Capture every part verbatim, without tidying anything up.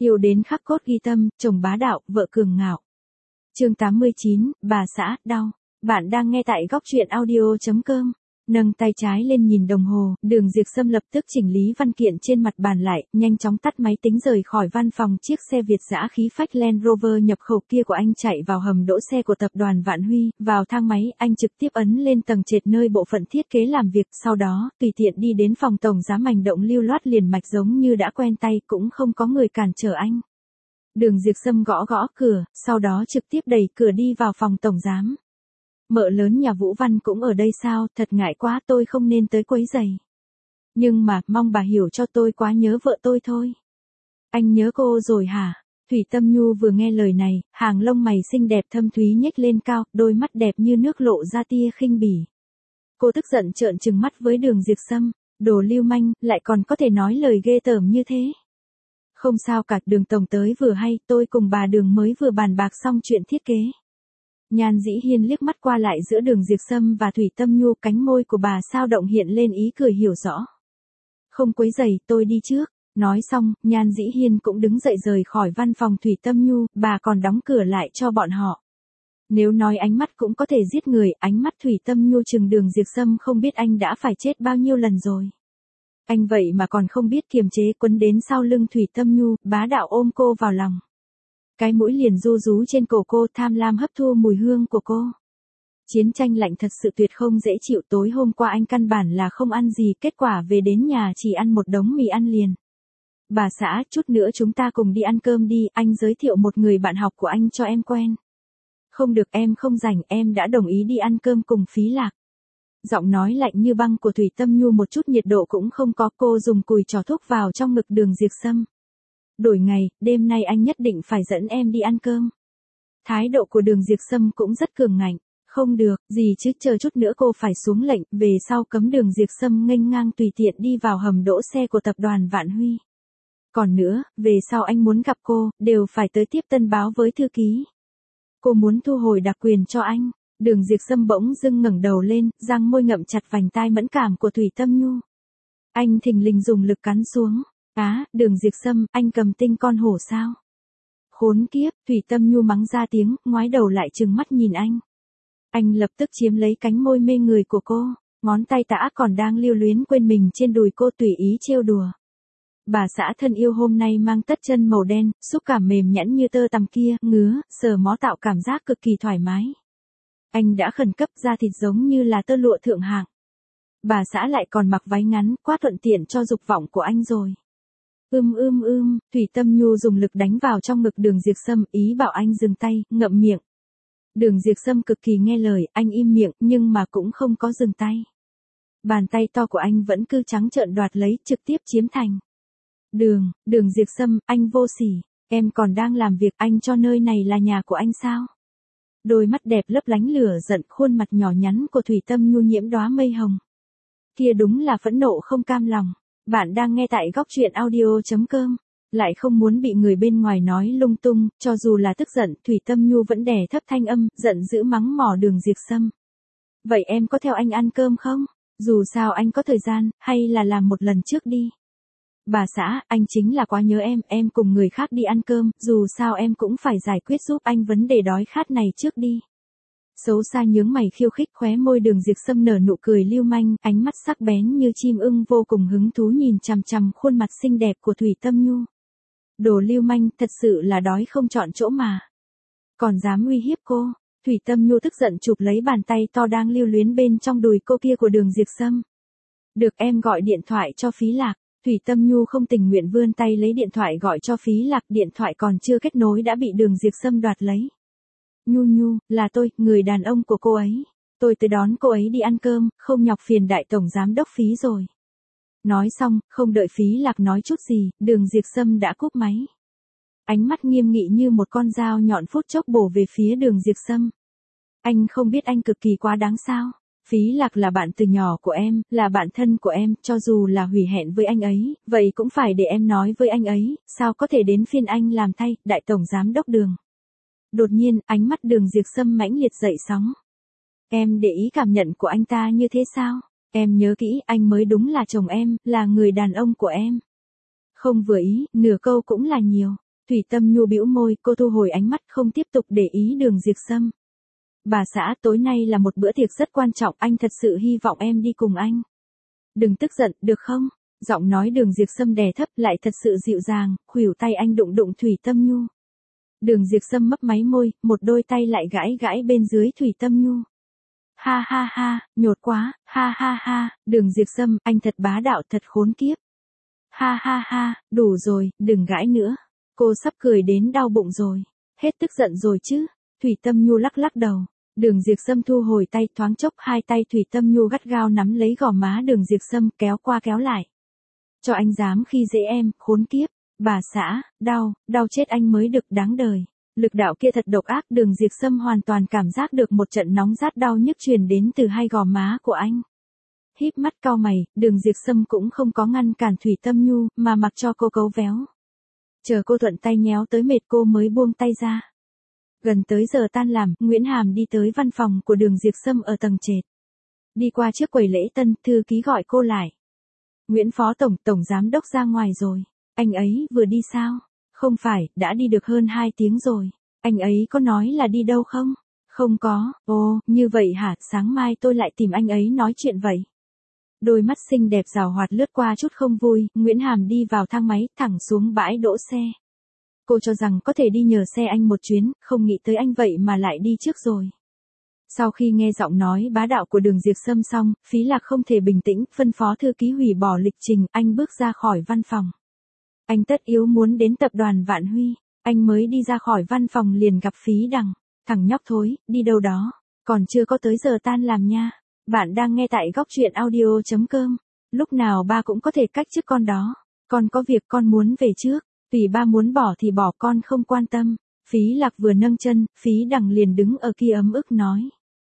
Yêu đến khắc cốt ghi tâm, chồng bá đạo, vợ cường ngạo. Chương tám mươi chín, bà xã, đau. Bạn đang nghe tại góc truyện audio chấm com. Nâng tay trái lên nhìn đồng hồ, Đường Diệp Sâm lập tức chỉnh lý văn kiện trên mặt bàn lại, nhanh chóng tắt máy tính rời khỏi văn phòng. Chiếc xe Việt dã khí phách Land Rover nhập khẩu kia của anh chạy vào hầm đỗ xe của tập đoàn Vạn Huy, vào thang máy, anh trực tiếp ấn lên tầng trệt nơi bộ phận thiết kế làm việc, sau đó, tùy tiện đi đến phòng tổng giám, hành động lưu loát liền mạch giống như đã quen tay, cũng không có người cản trở anh. Đường Diệp Sâm gõ gõ cửa, sau đó trực tiếp đẩy cửa đi vào phòng tổng giám. Mợ lớn nhà Vũ Văn cũng ở đây sao, thật ngại quá, tôi không nên tới quấy rầy. Nhưng mà, mong bà hiểu cho tôi quá nhớ vợ tôi thôi. Anh nhớ cô rồi hả? Thủy Tâm Nhu vừa nghe lời này, hàng lông mày xinh đẹp thâm thúy nhếch lên cao, đôi mắt đẹp như nước lộ ra tia khinh bỉ. Cô tức giận trợn trừng mắt với Đường Diệp Sâm, đồ lưu manh, lại còn có thể nói lời ghê tởm như thế. Không sao cả, Đường tổng tới vừa hay, tôi cùng bà Đường mới vừa bàn bạc xong chuyện thiết kế. Nhan Dĩ Hiên liếc mắt qua lại giữa Đường Diệp Sâm và Thủy Tâm Nhu, cánh môi của bà sao động hiện lên ý cười hiểu rõ. Không quấy rầy, tôi đi trước. Nói xong, Nhan Dĩ Hiên cũng đứng dậy rời khỏi văn phòng Thủy Tâm Nhu, bà còn đóng cửa lại cho bọn họ. Nếu nói ánh mắt cũng có thể giết người, ánh mắt Thủy Tâm Nhu chừng Đường Diệp Sâm không biết anh đã phải chết bao nhiêu lần rồi. Anh vậy mà còn không biết kiềm chế, quấn đến sau lưng Thủy Tâm Nhu, bá đạo ôm cô vào lòng. Cái mũi liền ru rú trên cổ cô, tham lam hấp thu mùi hương của cô. Chiến tranh lạnh thật sự tuyệt không dễ chịu, tối hôm qua anh căn bản là không ăn gì, kết quả về đến nhà chỉ ăn một đống mì ăn liền. Bà xã, chút nữa chúng ta cùng đi ăn cơm đi, anh giới thiệu một người bạn học của anh cho em quen. Không được, em không rảnh, em đã đồng ý đi ăn cơm cùng Phí Lạc. Giọng nói lạnh như băng của Thủy Tâm Nhu một chút nhiệt độ cũng không có, cô dùng cùi trò thuốc vào trong ngực Đường Diệp Sâm. Đổi ngày, đêm nay anh nhất định phải dẫn em đi ăn cơm. Thái độ của Đường Diệp Sâm cũng rất cường ngạnh. Không được, gì chứ, chờ chút nữa cô phải xuống lệnh, về sau cấm Đường Diệp Sâm nghênh ngang tùy tiện đi vào hầm đỗ xe của tập đoàn Vạn Huy. Còn nữa, về sau anh muốn gặp cô, đều phải tới tiếp tân báo với thư ký. Cô muốn thu hồi đặc quyền cho anh. Đường Diệp Sâm bỗng dưng ngẩng đầu lên, răng môi ngậm chặt vành tai mẫn cảm của Thủy Tâm Nhu. Anh thình lình dùng lực cắn xuống. Á, Đường Diệp Sâm, anh cầm tinh con hổ sao? Khốn kiếp, Thủy Tâm Nhu mắng ra tiếng, ngoái đầu lại trừng mắt nhìn anh. Anh lập tức chiếm lấy cánh môi mê người của cô, ngón tay tã còn đang lưu luyến quên mình trên đùi cô tùy ý trêu đùa. Bà xã thân yêu hôm nay mang tất chân màu đen, xúc cảm mềm nhẵn như tơ tằm kia, ngứa, sờ mó tạo cảm giác cực kỳ thoải mái. Anh đã khẩn cấp, da thịt giống như là tơ lụa thượng hạng. Bà xã lại còn mặc váy ngắn, quá thuận tiện cho dục vọng của anh rồi. Ưm ưm ưm, Thủy Tâm Nhu dùng lực đánh vào trong ngực Đường Diệp Sâm, ý bảo anh dừng tay, ngậm miệng. Đường Diệp Sâm cực kỳ nghe lời, anh im miệng, nhưng mà cũng không có dừng tay. Bàn tay to của anh vẫn cứ trắng trợn đoạt lấy, trực tiếp chiếm thành. Đường, Đường Diệp Sâm, anh vô sỉ, em còn đang làm việc, anh cho nơi này là nhà của anh sao? Đôi mắt đẹp lấp lánh lửa giận, khuôn mặt nhỏ nhắn của Thủy Tâm Nhu nhiễm đóa mây hồng. Kia đúng là phẫn nộ không cam lòng. Bạn đang nghe tại góc truyện audio chấm com. Lại không muốn bị người bên ngoài nói lung tung, cho dù là tức giận, Thủy Tâm Nhu vẫn đè thấp thanh âm, giận dữ mắng mỏ Đường Diệp Sâm. Vậy em có theo anh ăn cơm không? Dù sao anh có thời gian, hay là làm một lần trước đi. Bà xã, anh chính là quá nhớ em, em cùng người khác đi ăn cơm, dù sao em cũng phải giải quyết giúp anh vấn đề đói khát này trước đi. Xấu xa nhướng mày khiêu khích, khóe môi Đường Diệp Sâm nở nụ cười lưu manh, ánh mắt sắc bén như chim ưng vô cùng hứng thú nhìn chằm chằm khuôn mặt xinh đẹp của Thủy Tâm Nhu. Đồ lưu manh, thật sự là đói không chọn chỗ mà. Còn dám uy hiếp cô. Thủy Tâm Nhu tức giận chụp lấy bàn tay to đang lưu luyến bên trong đùi cô kia của Đường Diệp Sâm. Được, em gọi điện thoại cho Phí Lạc. Thủy Tâm Nhu không tình nguyện vươn tay lấy điện thoại gọi cho Phí Lạc, điện thoại còn chưa kết nối đã bị Đường Diệp Sâm đoạt lấy. Nhu Nhu, là tôi, người đàn ông của cô ấy. Tôi tới đón cô ấy đi ăn cơm, không nhọc phiền đại tổng giám đốc Phí rồi. Nói xong, không đợi Phí Lạc nói chút gì, Đường Diệp Sâm đã cúp máy. Ánh mắt nghiêm nghị như một con dao nhọn phút chốc bổ về phía Đường Diệp Sâm. Anh không biết anh cực kỳ quá đáng sao? Phí Lạc là bạn từ nhỏ của em, là bạn thân của em, cho dù là hủy hẹn với anh ấy, vậy cũng phải để em nói với anh ấy, sao có thể đến phiên anh làm thay, đại tổng giám đốc Đường. Đột nhiên, ánh mắt Đường Diệp Sâm mãnh liệt dậy sóng. Em để ý cảm nhận của anh ta như thế sao? Em nhớ kỹ, anh mới đúng là chồng em, là người đàn ông của em. Không vừa ý, nửa câu cũng là nhiều. Thủy Tâm Nhu bĩu môi, cô thu hồi ánh mắt không tiếp tục để ý Đường Diệp Sâm. Bà xã, tối nay là một bữa tiệc rất quan trọng, anh thật sự hy vọng em đi cùng anh. Đừng tức giận, được không? Giọng nói Đường Diệp Sâm đè thấp lại thật sự dịu dàng, khuỷu tay anh đụng đụng Thủy Tâm Nhu. Đường Diệp Sâm mấp máy môi, một đôi tay lại gãi gãi bên dưới Thủy Tâm Nhu. Ha ha ha, nhột quá, ha ha ha, Đường Diệp Sâm, anh thật bá đạo, thật khốn kiếp. Ha ha ha, đủ rồi, đừng gãi nữa. Cô sắp cười đến đau bụng rồi. Hết tức giận rồi chứ? Thủy Tâm Nhu lắc lắc đầu. Đường Diệp Sâm thu hồi tay, thoáng chốc hai tay Thủy Tâm Nhu gắt gao nắm lấy gò má Đường Diệp Sâm, kéo qua kéo lại. Cho anh dám khi dễ em, khốn kiếp. Bà xã, đau, đau chết anh mới được, đáng đời. Lực đạo kia thật độc ác, Đường Diệp Sâm hoàn toàn cảm giác được một trận nóng rát đau nhức truyền đến từ hai gò má của anh. Híp mắt cau mày, Đường Diệp Sâm cũng không có ngăn cản Thủy Tâm Nhu, mà mặc cho cô cấu véo. Chờ cô thuận tay nhéo tới mệt cô mới buông tay ra. Gần tới giờ tan làm, Nguyễn Hàm đi tới văn phòng của Đường Diệp Sâm ở tầng trệt. Đi qua trước quầy lễ tân, thư ký gọi cô lại. Nguyễn Phó Tổng, Tổng Giám Đốc ra ngoài rồi. Anh ấy vừa đi sao? Không phải, đã đi được hơn hai tiếng rồi. Anh ấy có nói là đi đâu không? Không có, ồ, như vậy hả, sáng mai tôi lại tìm anh ấy nói chuyện vậy. Đôi mắt xinh đẹp rào hoạt lướt qua chút không vui, Nguyễn Hàm đi vào thang máy, thẳng xuống bãi đỗ xe. Cô cho rằng có thể đi nhờ xe anh một chuyến, không nghĩ tới anh vậy mà lại đi trước rồi. Sau khi nghe giọng nói bá đạo của Đường Diệp Sâm xong, Phí Lạc không thể bình tĩnh, phân phó thư ký hủy bỏ lịch trình, anh bước ra khỏi văn phòng. Anh tất yếu muốn đến tập đoàn Vạn Huy, anh mới đi ra khỏi văn phòng liền gặp Phí Đằng. Thằng nhóc thối, đi đâu đó, còn chưa có tới giờ tan làm nha. Bạn đang nghe tại góc truyện audio chấm com. Lúc nào ba cũng có thể cách chức con đó. Con có việc con muốn về trước. Tùy ba muốn bỏ thì bỏ, con không quan tâm. Phí Lạc vừa nâng chân, Phí Đằng liền đứng ở kia ấm ức nói.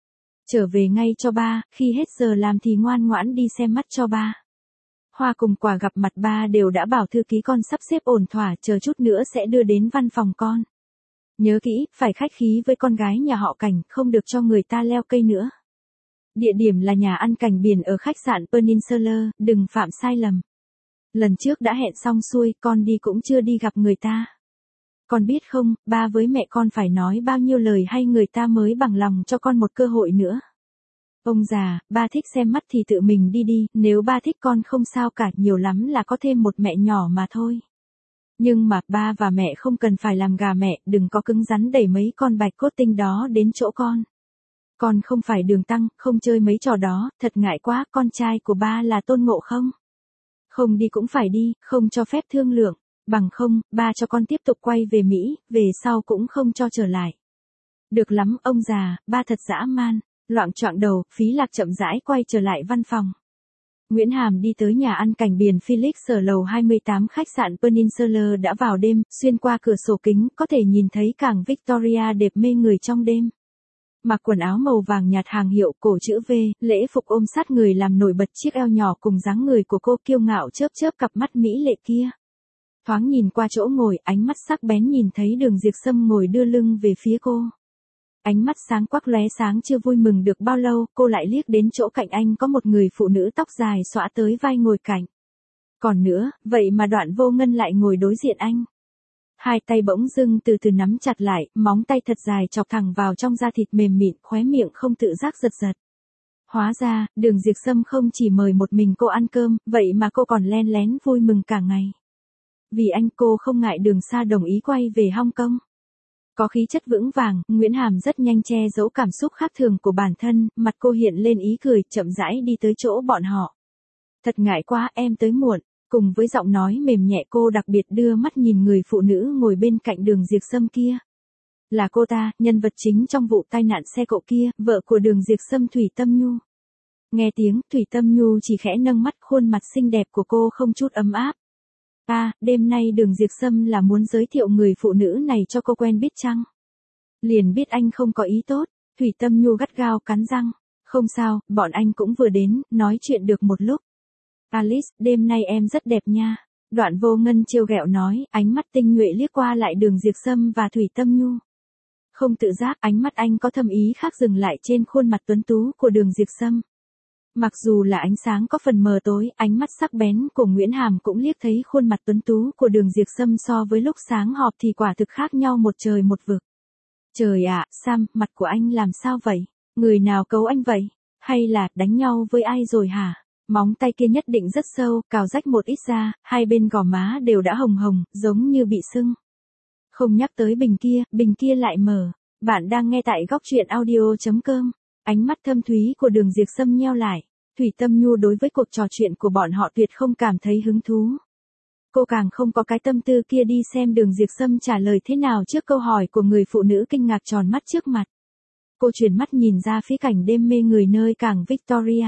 Trở về ngay cho ba, khi hết giờ làm thì ngoan ngoãn đi xem mắt cho ba. Hoa cùng Quả gặp mặt ba đều đã bảo thư ký con sắp xếp ổn thỏa, chờ chút nữa sẽ đưa đến văn phòng con. Nhớ kỹ, phải khách khí với con gái nhà họ Cảnh, không được cho người ta leo cây nữa. Địa điểm là nhà ăn cảnh biển ở khách sạn Peninsula, đừng phạm sai lầm. Lần trước đã hẹn xong xuôi, con đi cũng chưa đi gặp người ta. Con biết không, ba với mẹ con phải nói bao nhiêu lời hay người ta mới bằng lòng cho con một cơ hội nữa. Ông già, ba thích xem mắt thì tự mình đi đi, nếu ba thích con không sao cả, nhiều lắm là có thêm một mẹ nhỏ mà thôi. Nhưng mà, ba và mẹ không cần phải làm gà mẹ, đừng có cứng rắn đẩy mấy con bạch cốt tinh đó đến chỗ con. Con không phải Đường Tăng, không chơi mấy trò đó, thật ngại quá, con trai của ba là Tôn Ngộ Không. Không đi cũng phải đi, không cho phép thương lượng, bằng không, ba cho con tiếp tục quay về Mỹ, về sau cũng không cho trở lại. Được lắm, ông già, ba thật dã man. Loạng choạng đầu, Phí Lạc chậm rãi quay trở lại văn phòng. Nguyễn Hàm đi tới nhà ăn cảnh biển Felix ở lầu hai mươi tám khách sạn Peninsula đã vào đêm, xuyên qua cửa sổ kính, có thể nhìn thấy cảng Victoria đẹp mê người trong đêm. Mặc quần áo màu vàng nhạt hàng hiệu cổ chữ V, lễ phục ôm sát người làm nổi bật chiếc eo nhỏ cùng dáng người của cô kiêu ngạo chớp chớp cặp mắt mỹ lệ kia. Thoáng nhìn qua chỗ ngồi, ánh mắt sắc bén nhìn thấy Đường Diệp Sâm ngồi đưa lưng về phía cô. Ánh mắt sáng quắc lóe sáng, chưa vui mừng được bao lâu, cô lại liếc đến chỗ cạnh anh có một người phụ nữ tóc dài xõa tới vai ngồi cạnh. Còn nữa, vậy mà Đoạn Vô Ngân lại ngồi đối diện anh. Hai tay bỗng dưng từ từ nắm chặt lại, móng tay thật dài chọc thẳng vào trong da thịt mềm mịn, khóe miệng không tự giác giật giật. Hóa ra, Đường Diệp Sâm không chỉ mời một mình cô ăn cơm, vậy mà cô còn len lén vui mừng cả ngày. Vì anh, cô không ngại Đường xa đồng ý quay về Hong Kong. Có khí chất vững vàng, Nguyễn Hàm rất nhanh che giấu cảm xúc khác thường của bản thân, mặt cô hiện lên ý cười, chậm rãi đi tới chỗ bọn họ. Thật ngại quá, em tới muộn. Cùng với giọng nói mềm nhẹ, cô đặc biệt đưa mắt nhìn người phụ nữ ngồi bên cạnh Đường Diệp Sâm kia. Là cô ta, nhân vật chính trong vụ tai nạn xe cộ kia, vợ của Đường Diệp Sâm, Thủy Tâm Nhu. Nghe tiếng, Thủy Tâm Nhu chỉ khẽ nâng mắt, khuôn mặt xinh đẹp của cô không chút ấm áp. À, đêm nay Đường Diệp Sâm là muốn giới thiệu người phụ nữ này cho cô quen biết chăng? Liền biết anh không có ý tốt, Thủy Tâm Nhu gắt gao cắn răng. Không sao, bọn anh cũng vừa đến, nói chuyện được một lúc. Alice, đêm nay em rất đẹp nha. Đoạn Vô Ngân trêu ghẹo nói, ánh mắt tinh nhuệ liếc qua lại Đường Diệp Sâm và Thủy Tâm Nhu. Không tự giác, ánh mắt anh có thâm ý khác dừng lại trên khuôn mặt tuấn tú của Đường Diệp Sâm. Mặc dù là ánh sáng có phần mờ tối, ánh mắt sắc bén của Nguyễn Hàm cũng liếc thấy khuôn mặt tuấn tú của Đường Diệp Sâm so với lúc sáng họp thì quả thực khác nhau một trời một vực. Trời ạ, Sam, mặt của anh làm sao vậy? Người nào cấu anh vậy? Hay là đánh nhau với ai rồi hả? Móng tay kia nhất định rất sâu, cào rách một ít ra, hai bên gò má đều đã hồng hồng, giống như bị sưng. Không nhắc tới bình kia, bình kia lại mở. Bạn đang nghe tại góc truyện audio chấm com. Ánh mắt thâm thúy của Đường Diệp Sâm nheo lại. Thủy Tâm Nhu đối với cuộc trò chuyện của bọn họ tuyệt không cảm thấy hứng thú. Cô càng không có cái tâm tư kia đi xem Đường Diệp Sâm trả lời thế nào trước câu hỏi của người phụ nữ kinh ngạc tròn mắt trước mặt. Cô chuyển mắt nhìn ra phía cảnh đêm mê người nơi cảng Victoria.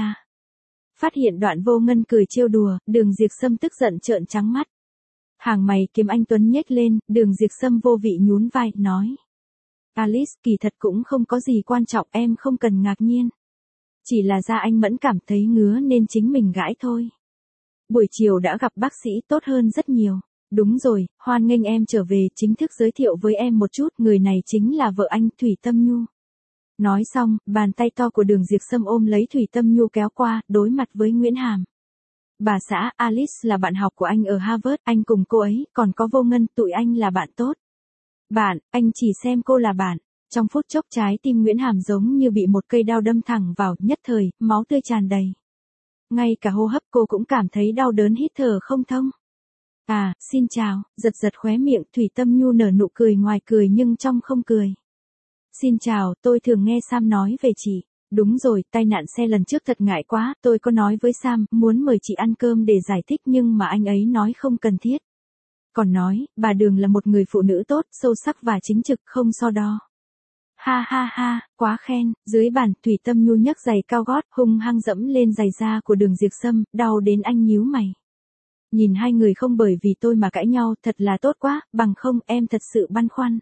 Phát hiện Đoạn Vô Ngân cười trêu đùa, Đường Diệp Sâm tức giận trợn trắng mắt. Hàng mày kiếm anh tuấn nhếch lên, Đường Diệp Sâm vô vị nhún vai, nói. Alice, kỳ thật cũng không có gì quan trọng, em không cần ngạc nhiên. Chỉ là da anh Mẫn cảm thấy ngứa nên chính mình gãi thôi. Buổi chiều đã gặp bác sĩ tốt hơn rất nhiều. Đúng rồi, hoan nghênh em trở về, chính thức giới thiệu với em một chút, người này chính là vợ anh, Thủy Tâm Nhu. Nói xong, bàn tay to của Đường Diệp Sâm ôm lấy Thủy Tâm Nhu kéo qua, đối mặt với Nguyễn Hàm. Bà xã, Alice là bạn học của anh ở Harvard, anh cùng cô ấy, còn có Vô Ngân, tụi anh là bạn tốt. Bạn, anh chỉ xem cô là bạn. Trong phút chốc trái tim Nguyễn Hàm giống như bị một cây đao đâm thẳng vào, nhất thời, máu tươi tràn đầy. Ngay cả hô hấp cô cũng cảm thấy đau đớn hít thở không thông. À, xin chào, giật giật khóe miệng, Thủy Tâm Nhu nở nụ cười ngoài cười nhưng trong không cười. Xin chào, tôi thường nghe Sam nói về chị. Đúng rồi, tai nạn xe lần trước thật ngại quá, tôi có nói với Sam, muốn mời chị ăn cơm để giải thích nhưng mà anh ấy nói không cần thiết. Còn nói, bà Đường là một người phụ nữ tốt, sâu sắc và chính trực, không so đo. Ha ha ha, quá khen, dưới bàn, Thủy Tâm Nhu nhấc giày cao gót, hung hăng dẫm lên giày da của Đường Diệp Sâm, đau đến anh nhíu mày. Nhìn hai người không bởi vì tôi mà cãi nhau, thật là tốt quá, bằng không em thật sự băn khoăn.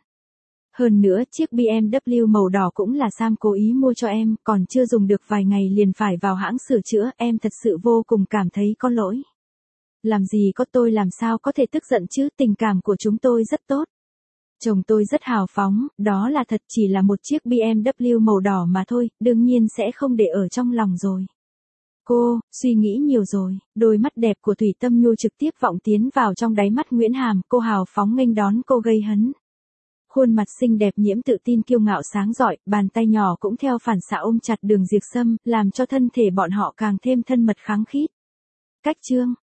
Hơn nữa, chiếc bê em vê màu đỏ cũng là Sam cố ý mua cho em, còn chưa dùng được vài ngày liền phải vào hãng sửa chữa, em thật sự vô cùng cảm thấy có lỗi. Làm gì có, tôi làm sao có thể tức giận chứ, tình cảm của chúng tôi rất tốt. Chồng tôi rất hào phóng, đó là thật, chỉ là một chiếc bê em vê màu đỏ mà thôi, đương nhiên sẽ không để ở trong lòng rồi. Cô, suy nghĩ nhiều rồi, đôi mắt đẹp của Thủy Tâm Nhu trực tiếp vọng tiến vào trong đáy mắt Nguyễn Hàm, cô hào phóng nghênh đón cô gây hấn. Khuôn mặt xinh đẹp nhiễm tự tin kiêu ngạo sáng rọi, bàn tay nhỏ cũng theo phản xạ ôm chặt Đường Diệp Sâm, làm cho thân thể bọn họ càng thêm thân mật khăng khít. Cách chương